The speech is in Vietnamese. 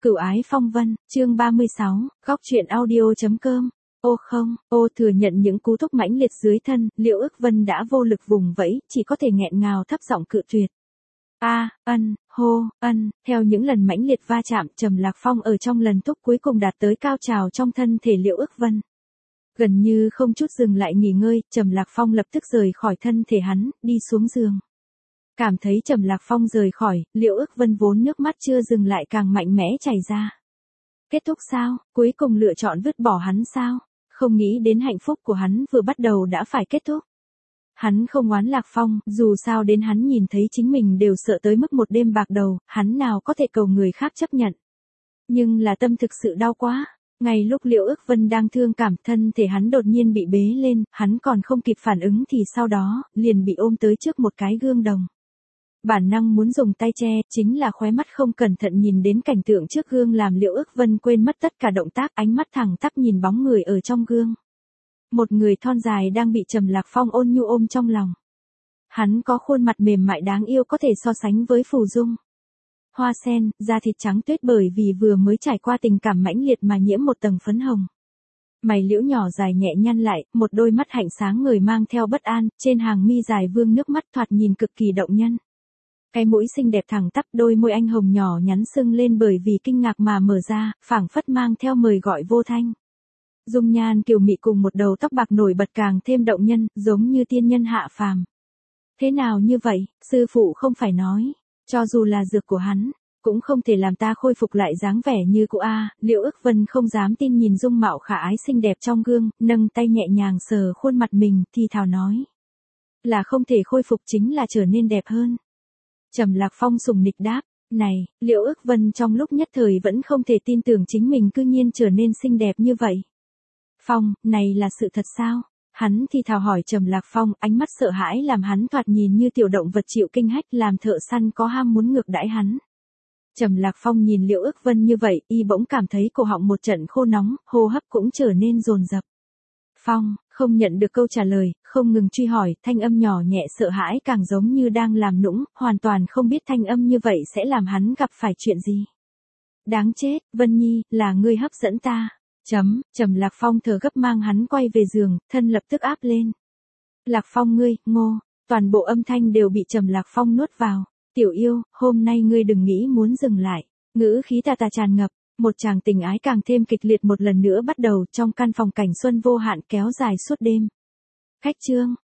Cửu ái phong vân, chương 36, góc truyện audio.com. Ô không, ô thừa nhận những cú thúc mãnh liệt dưới thân, Liễu Ước Vân đã vô lực vùng vẫy, chỉ có thể nghẹn ngào thấp giọng cự tuyệt. Theo những lần mãnh liệt va chạm, Trầm Lạc Phong ở trong lần thúc cuối cùng đạt tới cao trào trong thân thể Liễu Ước Vân. Gần như không chút dừng lại nghỉ ngơi, Trầm Lạc Phong lập tức rời khỏi thân thể hắn, đi xuống giường. Cảm thấy Trầm Lạc Phong rời khỏi, Liễu Ước Vân vốn nước mắt chưa dừng lại càng mạnh mẽ chảy ra. Kết thúc sao, cuối cùng lựa chọn vứt bỏ hắn sao, không nghĩ đến hạnh phúc của hắn vừa bắt đầu đã phải kết thúc. Hắn không oán Lạc Phong, dù sao đến hắn nhìn thấy chính mình đều sợ tới mức một đêm bạc đầu, hắn nào có thể cầu người khác chấp nhận. Nhưng là tâm thực sự đau quá. Ngay lúc Liễu Ước Vân đang thương cảm, thân thể hắn đột nhiên bị bế lên, hắn còn không kịp phản ứng thì sau đó, liền bị ôm tới trước một cái gương đồng. Bản năng muốn dùng tay che, chính là khóe mắt không cẩn thận nhìn đến cảnh tượng trước gương làm Liễu Ước Vân quên mất tất cả động tác, ánh mắt thẳng tắp nhìn bóng người ở trong gương. Một người thon dài đang bị Trầm Lạc Phong ôn nhu ôm trong lòng. Hắn có khuôn mặt mềm mại đáng yêu có thể so sánh với phù dung. Hoa sen, da thịt trắng tuyết bởi vì vừa mới trải qua tình cảm mãnh liệt mà nhiễm một tầng phấn hồng. Mày liễu nhỏ dài nhẹ nhăn lại, một đôi mắt hạnh sáng người mang theo bất an, trên hàng mi dài vương nước mắt thoạt nhìn cực kỳ động nhân. Cái mũi xinh đẹp thẳng tắp, đôi môi anh hồng nhỏ nhắn sưng lên bởi vì kinh ngạc mà mở ra, phảng phất mang theo mời gọi vô thanh. Dung nhan kiều mị cùng một đầu tóc bạc nổi bật càng thêm động nhân, giống như tiên nhân hạ phàm. Thế nào như vậy, sư phụ không phải nói, cho dù là dược của hắn, cũng không thể làm ta khôi phục lại dáng vẻ như cũ a. Liễu Ước Vân không dám tin nhìn dung mạo khả ái xinh đẹp trong gương, nâng tay nhẹ nhàng sờ khuôn mặt mình, thì thào nói. Là không thể khôi phục chính là trở nên đẹp hơn. Trầm Lạc Phong sùng nịch đáp, này, Liễu Ước Vân trong lúc nhất thời vẫn không thể tin tưởng chính mình cư nhiên trở nên xinh đẹp như vậy. Phong, này là sự thật sao? Hắn thì thào hỏi Trầm Lạc Phong, ánh mắt sợ hãi làm hắn thoạt nhìn như tiểu động vật chịu kinh hách, làm thợ săn có ham muốn ngược đãi hắn. Trầm Lạc Phong nhìn Liễu Ước Vân như vậy, y bỗng cảm thấy cổ họng một trận khô nóng, hô hấp cũng trở nên dồn dập. Phong, không nhận được câu trả lời, không ngừng truy hỏi, thanh âm nhỏ nhẹ sợ hãi càng giống như đang làm nũng, hoàn toàn không biết thanh âm như vậy sẽ làm hắn gặp phải chuyện gì. Đáng chết, Vân Nhi, là ngươi hấp dẫn ta. Trầm Lạc Phong thở gấp mang hắn quay về giường, thân lập tức áp lên. Lạc Phong ngươi, ngô, toàn bộ âm thanh đều bị Trầm Lạc Phong nuốt vào. Tiểu yêu, hôm nay ngươi đừng nghĩ muốn dừng lại. Ngữ khí tà tà tràn ngập, một tràng tình ái càng thêm kịch liệt một lần nữa bắt đầu trong căn phòng cảnh xuân vô hạn kéo dài suốt đêm. Khách trương,